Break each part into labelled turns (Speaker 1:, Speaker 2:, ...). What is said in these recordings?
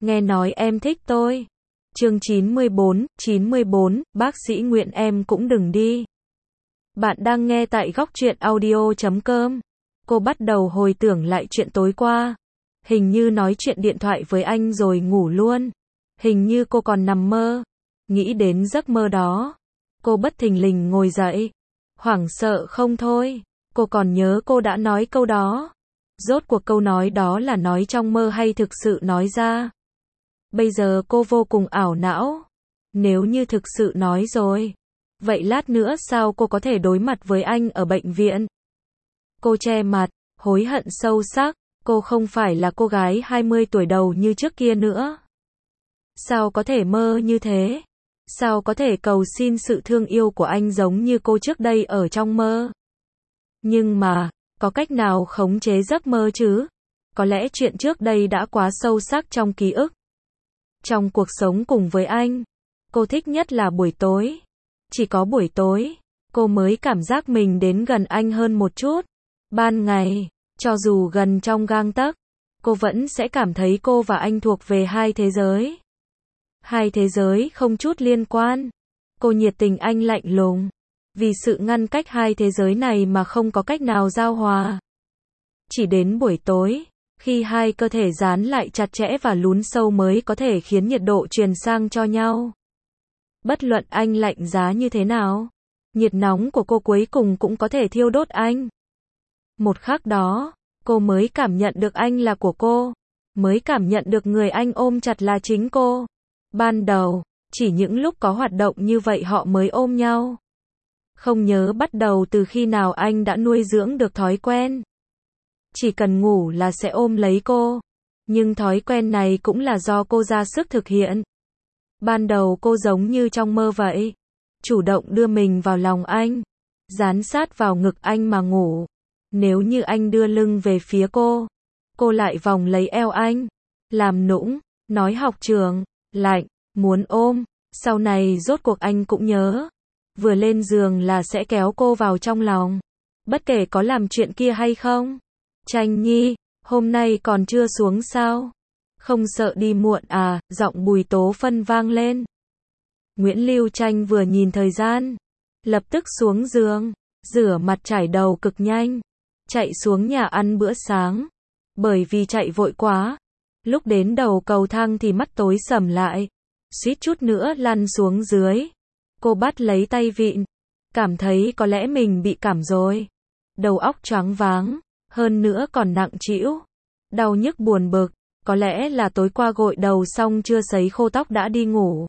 Speaker 1: nghe nói em thích tôi. Chương 94, bác sĩ Nguyễn em cũng đừng đi. Bạn đang nghe tại góc truyện audio.com. Cô bắt đầu hồi tưởng lại chuyện tối qua. Hình như nói chuyện điện thoại với anh rồi ngủ luôn. Hình như cô còn nằm mơ. Nghĩ đến giấc mơ đó, cô bất thình lình ngồi dậy. Hoảng sợ không thôi. Cô còn nhớ cô đã nói câu đó. Rốt cuộc câu nói đó là nói trong mơ hay thực sự nói ra. Bây giờ cô vô cùng ảo não. Nếu như thực sự nói rồi, vậy lát nữa sao cô có thể đối mặt với anh ở bệnh viện? Cô che mặt, hối hận sâu sắc. Cô không phải là cô gái 20 tuổi đầu như trước kia nữa. Sao có thể mơ như thế? Sao có thể cầu xin sự thương yêu của anh giống như cô trước đây ở trong mơ? Nhưng mà, có cách nào khống chế giấc mơ chứ? Có lẽ chuyện trước đây đã quá sâu sắc trong ký ức. Trong cuộc sống cùng với anh, cô thích nhất là buổi tối. Chỉ có buổi tối, cô mới cảm giác mình đến gần anh hơn một chút. Ban ngày, cho dù gần trong gang tấc, cô vẫn sẽ cảm thấy cô và anh thuộc về hai thế giới. Hai thế giới không chút liên quan. Cô nhiệt tình, anh lạnh lùng. Vì sự ngăn cách hai thế giới này mà không có cách nào giao hòa. Chỉ đến buổi tối, khi hai cơ thể dán lại chặt chẽ và lún sâu mới có thể khiến nhiệt độ truyền sang cho nhau. Bất luận anh lạnh giá như thế nào, nhiệt nóng của cô cuối cùng cũng có thể thiêu đốt anh. Một khắc đó, cô mới cảm nhận được anh là của cô, mới cảm nhận được người anh ôm chặt là chính cô. Ban đầu, chỉ những lúc có hoạt động như vậy họ mới ôm nhau. Không nhớ bắt đầu từ khi nào anh đã nuôi dưỡng được thói quen. Chỉ cần ngủ là sẽ ôm lấy cô. Nhưng thói quen này cũng là do cô ra sức thực hiện. Ban đầu cô giống như trong mơ vậy. Chủ động đưa mình vào lòng anh. Dán sát vào ngực anh mà ngủ. Nếu như anh đưa lưng về phía cô lại vòng lấy eo anh. Làm nũng, nói học trường, lạnh, muốn ôm. Sau này rốt cuộc anh cũng nhớ. Vừa lên giường là sẽ kéo cô vào trong lòng. Bất kể có làm chuyện kia hay không. Tranh Nhi, hôm nay còn chưa xuống sao? Không sợ đi muộn à? Giọng Bùi Tố Phân vang lên. Nguyễn Lưu Tranh vừa nhìn thời gian, lập tức xuống giường, rửa mặt trải đầu cực nhanh, chạy xuống nhà ăn bữa sáng. Bởi vì chạy vội quá, lúc đến đầu cầu thang thì mắt tối sầm lại, suýt chút nữa lăn xuống dưới. Cô bắt lấy tay vịn, cảm thấy có lẽ mình bị cảm rồi. Đầu óc choáng váng, hơn nữa còn nặng trĩu, đau nhức buồn bực, có lẽ là tối qua gội đầu xong chưa sấy khô tóc đã đi ngủ.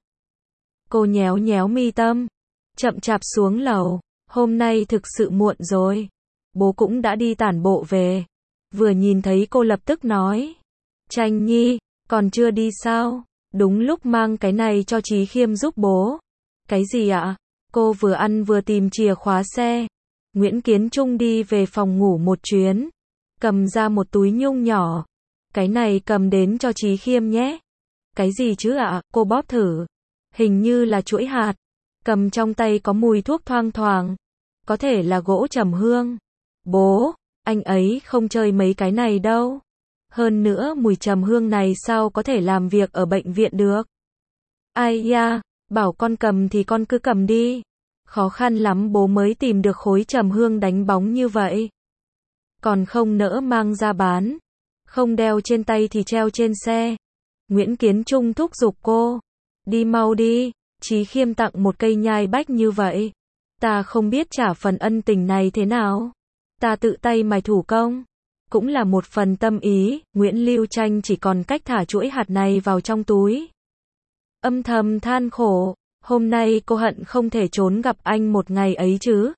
Speaker 1: Cô nhéo nhéo mi tâm, chậm chạp xuống lầu, hôm nay thực sự muộn rồi. Bố cũng đã đi tản bộ về. Vừa nhìn thấy cô lập tức nói, Tranh Nhi, còn chưa đi sao? Đúng lúc mang cái này cho Chí Khiêm giúp bố. Cái gì ạ? Cô vừa ăn vừa tìm chìa khóa xe. Nguyễn Kiến Trung đi về phòng ngủ một chuyến, cầm ra một túi nhung nhỏ. Cái này cầm đến cho Chí Khiêm nhé. Cái gì chứ ạ? Cô bóp thử. Hình như là chuỗi hạt. Cầm trong tay có mùi thuốc thoang thoảng. Có thể là gỗ trầm hương. Bố, anh ấy không chơi mấy cái này đâu. Hơn nữa mùi trầm hương này sao có thể làm việc ở bệnh viện được? Ai da, bảo con cầm thì con cứ cầm đi. Khó khăn lắm bố mới tìm được khối trầm hương đánh bóng như vậy. Còn không nỡ mang ra bán. Không đeo trên tay thì treo trên xe. Nguyễn Kiến Trung thúc giục cô. Đi mau đi, Chí Khiêm tặng một cây nhai bách như vậy. Ta không biết trả phần ân tình này thế nào. Ta tự tay mài thủ công. Cũng là một phần tâm ý. Nguyễn Lưu Tranh chỉ còn cách thả chuỗi hạt này vào trong túi. Âm thầm than khổ. Hôm nay cô hận không thể trốn gặp anh một ngày ấy chứ.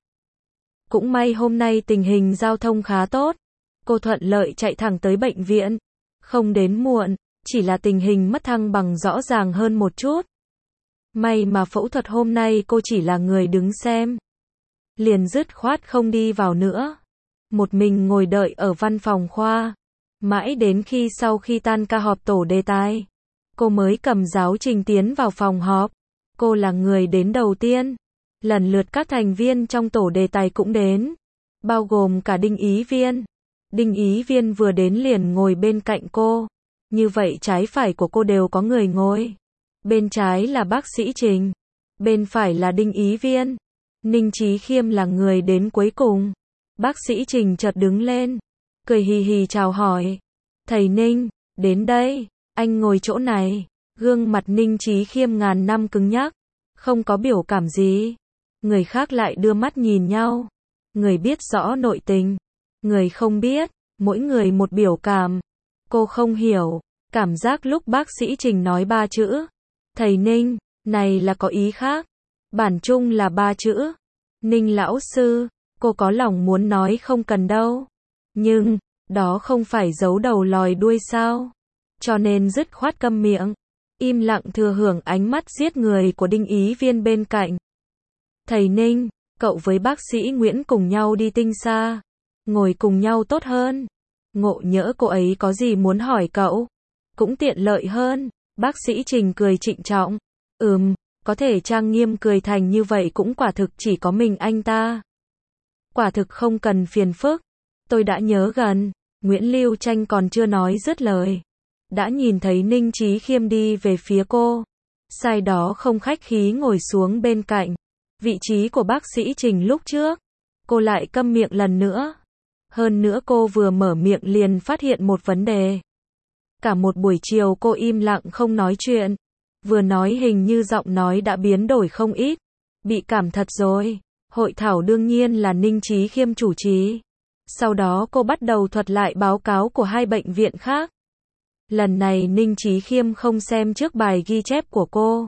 Speaker 1: Cũng may hôm nay tình hình giao thông khá tốt. Cô thuận lợi chạy thẳng tới bệnh viện. Không đến muộn, chỉ là tình hình mất thăng bằng rõ ràng hơn một chút. May mà phẫu thuật hôm nay cô chỉ là người đứng xem. Liền dứt khoát không đi vào nữa. Một mình ngồi đợi ở văn phòng khoa. Mãi đến khi sau khi tan ca họp tổ đề tài, cô mới cầm giáo trình tiến vào phòng họp. Cô là người đến đầu tiên. Lần lượt các thành viên trong tổ đề tài cũng đến. Bao gồm cả Đinh Ý Viên. Đinh Ý Viên vừa đến liền ngồi bên cạnh cô. Như vậy trái phải của cô đều có người ngồi. Bên trái là bác sĩ Trình, bên phải là Đinh Ý Viên. Ninh Chí Khiêm là người đến cuối cùng. Bác sĩ Trình chợt đứng lên, cười hì hì chào hỏi. Thầy Ninh, đến đây, anh ngồi chỗ này. Gương mặt Ninh Chí Khiêm ngàn năm cứng nhắc, không có biểu cảm gì. Người khác lại đưa mắt nhìn nhau. Người biết rõ nội tình, người không biết, mỗi người một biểu cảm. Cô không hiểu, cảm giác lúc bác sĩ Trình nói 3 chữ. Thầy Ninh, này là có ý khác. Bản chung là 3 chữ. Ninh lão sư, cô có lòng muốn nói không cần đâu. Nhưng, đó không phải giấu đầu lòi đuôi sao. Cho nên dứt khoát câm miệng. Im lặng thừa hưởng ánh mắt giết người của Đinh Ý Viên bên cạnh. Thầy Ninh, cậu với bác sĩ Nguyễn cùng nhau đi Tinh Sa. Ngồi cùng nhau tốt hơn. Ngộ nhỡ cô ấy có gì muốn hỏi cậu. Cũng tiện lợi hơn. Bác sĩ Trình cười trịnh trọng. Có thể trang nghiêm cười thành như vậy cũng quả thực chỉ có mình anh ta. Quả thực không cần phiền phức. Tôi đã nhớ gần. Nguyễn Lưu Tranh còn chưa nói dứt lời. Đã nhìn thấy Ninh Chí Khiêm đi về phía cô. Sai đó không khách khí ngồi xuống bên cạnh. Vị trí của bác sĩ Trình lúc trước. Cô lại câm miệng lần nữa. Hơn nữa cô vừa mở miệng liền phát hiện một vấn đề. Cả một buổi chiều cô im lặng không nói chuyện. Vừa nói hình như giọng nói đã biến đổi không ít. Bị cảm thật rồi. Hội thảo đương nhiên là Ninh Chí Khiêm chủ trì. Sau đó cô bắt đầu thuật lại báo cáo của 2 bệnh viện khác. Lần này Ninh Chí Khiêm không xem trước bài ghi chép của cô.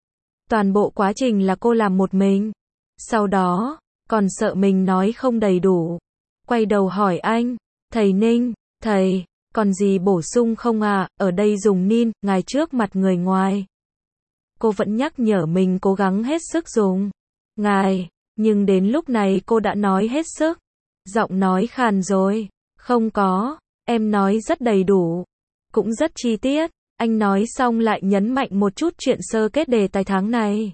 Speaker 1: Toàn bộ quá trình là cô làm một mình. Sau đó, còn sợ mình nói không đầy đủ. Quay đầu hỏi anh, thầy Ninh, thầy, còn gì bổ sung không à, ở đây dùng Ninh, ngài trước mặt người ngoài. Cô vẫn nhắc nhở mình cố gắng hết sức dùng ngài, nhưng đến lúc này cô đã nói hết sức. Giọng nói khàn rồi, không có, em nói rất đầy đủ, cũng rất chi tiết. Anh nói xong lại nhấn mạnh một chút chuyện sơ kết đề tài tháng này.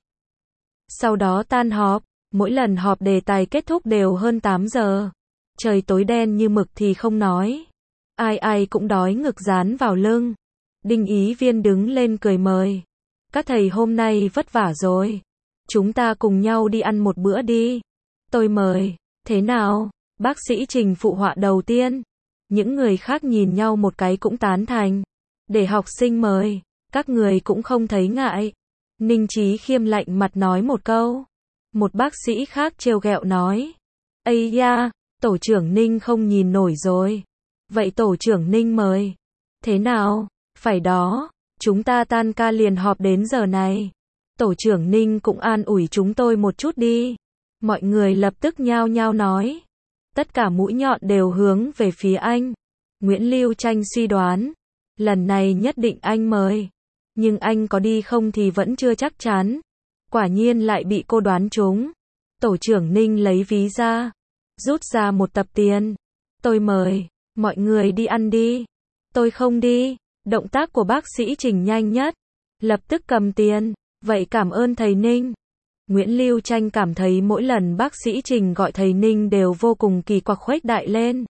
Speaker 1: Sau đó tan họp, mỗi lần họp đề tài kết thúc đều hơn 8 giờ. Trời tối đen như mực thì không nói. Ai ai cũng đói ngực dán vào lưng. Đinh Ý Viên đứng lên cười mời. Các thầy hôm nay vất vả rồi. Chúng ta cùng nhau đi ăn một bữa đi. Tôi mời. Thế nào? Bác sĩ Trình phụ họa đầu tiên. Những người khác nhìn nhau một cái cũng tán thành. Để học sinh mời. Các người cũng không thấy ngại. Ninh Chí Khiêm lạnh mặt nói một câu. Một bác sĩ khác trêu ghẹo nói. Ây da, tổ trưởng Ninh không nhìn nổi rồi. Vậy tổ trưởng Ninh mời. Thế nào? Phải đó. Chúng ta tan ca liền họp đến giờ này. Tổ trưởng Ninh cũng an ủi chúng tôi một chút đi. Mọi người lập tức nhao nhao nói. Tất cả mũi nhọn đều hướng về phía anh. Nguyễn Lưu Tranh suy đoán. Lần này nhất định anh mời. Nhưng anh có đi không thì vẫn chưa chắc chắn. Quả nhiên lại bị cô đoán trúng. Tổ trưởng Ninh lấy ví ra. Rút ra một tập tiền. Tôi mời. Mọi người đi ăn đi. Tôi không đi. Động tác của bác sĩ Trình nhanh nhất. Lập tức cầm tiền. Vậy cảm ơn thầy Ninh. Nguyễn Lưu Tranh cảm thấy mỗi lần bác sĩ Trình gọi thầy Ninh đều vô cùng kỳ quặc khuếch đại lên.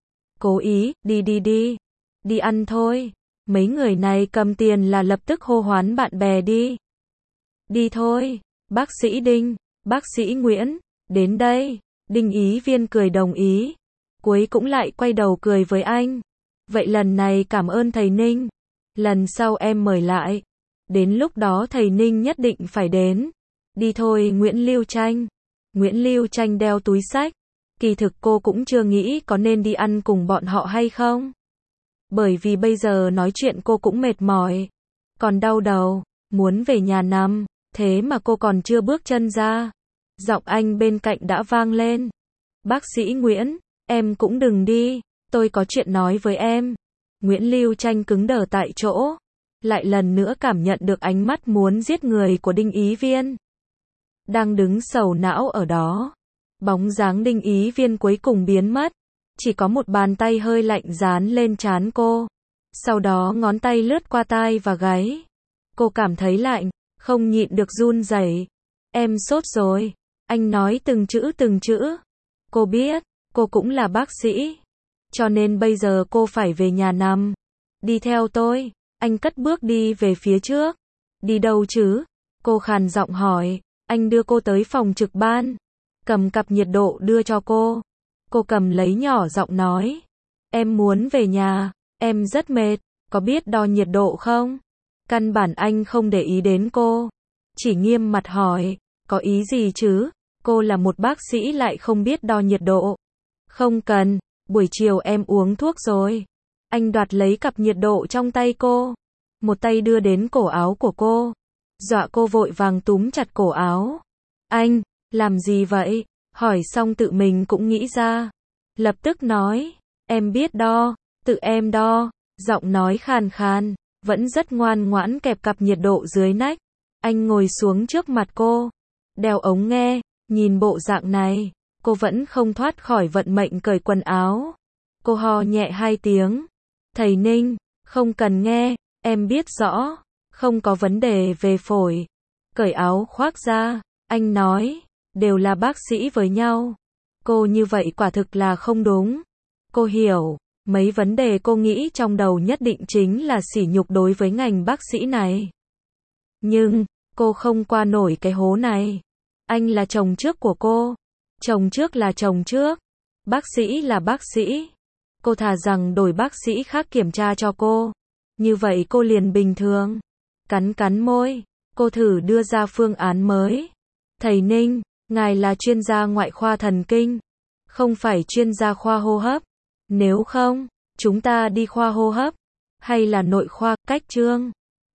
Speaker 1: Cố ý, đi đi đi. Đi ăn thôi. Mấy người này cầm tiền là lập tức hô hoán bạn bè đi. Đi thôi. Bác sĩ Đinh, bác sĩ Nguyễn, đến đây. Đinh Ý Viên cười đồng ý. Cuối cũng lại quay đầu cười với anh. Vậy lần này cảm ơn thầy Ninh. Lần sau em mời lại. Đến lúc đó thầy Ninh nhất định phải đến. Đi thôi Nguyễn Lưu Tranh. Nguyễn Lưu Tranh đeo túi xách. Kỳ thực cô cũng chưa nghĩ có nên đi ăn cùng bọn họ hay không. Bởi vì bây giờ nói chuyện cô cũng mệt mỏi. Còn đau đầu, muốn về nhà nằm. Thế mà cô còn chưa bước chân ra. Giọng anh bên cạnh đã vang lên. Bác sĩ Nguyễn, em cũng đừng đi. Tôi có chuyện nói với em. Nguyễn Lưu Tranh cứng đờ tại chỗ. Lại lần nữa cảm nhận được ánh mắt muốn giết người của Đinh Ý Viên. Đang đứng sầu não ở đó. Bóng dáng Đinh Ý Viên cuối cùng biến mất. Chỉ có một bàn tay hơi lạnh dán lên trán cô. Sau đó ngón tay lướt qua tai và gáy. Cô cảm thấy lạnh, không nhịn được run rẩy. Em sốt rồi. Anh nói từng chữ từng chữ. Cô biết, cô cũng là bác sĩ. Cho nên bây giờ cô phải về nhà nằm. Đi theo tôi. Anh cất bước đi về phía trước. Đi đâu chứ? Cô khàn giọng hỏi. Anh đưa cô tới phòng trực ban. Cầm cặp nhiệt độ đưa cho cô. Cô cầm lấy nhỏ giọng nói. Em muốn về nhà. Em rất mệt. Có biết đo nhiệt độ không? Căn bản anh không để ý đến cô. Chỉ nghiêm mặt hỏi. Có ý gì chứ? Cô là một bác sĩ lại không biết đo nhiệt độ. Không cần. Buổi chiều em uống thuốc rồi. Anh đoạt lấy cặp nhiệt độ trong tay cô. Một tay đưa đến cổ áo của cô. Dọa cô vội vàng túm chặt cổ áo. Anh, làm gì vậy? Hỏi xong tự mình cũng nghĩ ra. Lập tức nói. Em biết đo. Tự em đo. Giọng nói khàn khàn. Vẫn rất ngoan ngoãn kẹp cặp nhiệt độ dưới nách. Anh ngồi xuống trước mặt cô. Đeo ống nghe. Nhìn bộ dạng này. Cô vẫn không thoát khỏi vận mệnh cởi quần áo. Cô ho nhẹ 2 tiếng. Thầy Ninh, không cần nghe, em biết rõ, không có vấn đề về phổi. Cởi áo khoác ra, anh nói, đều là bác sĩ với nhau. Cô như vậy quả thực là không đúng. Cô hiểu, mấy vấn đề cô nghĩ trong đầu nhất định chính là sỉ nhục đối với ngành bác sĩ này. Nhưng, cô không qua nổi cái hố này. Anh là chồng trước của cô. Chồng trước là chồng trước. Bác sĩ là bác sĩ. Cô thà rằng đổi bác sĩ khác kiểm tra cho cô. Như vậy cô liền bình thường. Cắn cắn môi. Cô thử đưa ra phương án mới. Thầy Ninh, ngài là chuyên gia ngoại khoa thần kinh. Không phải chuyên gia khoa hô hấp. Nếu không, chúng ta đi khoa hô hấp. Hay là nội khoa, cách chương.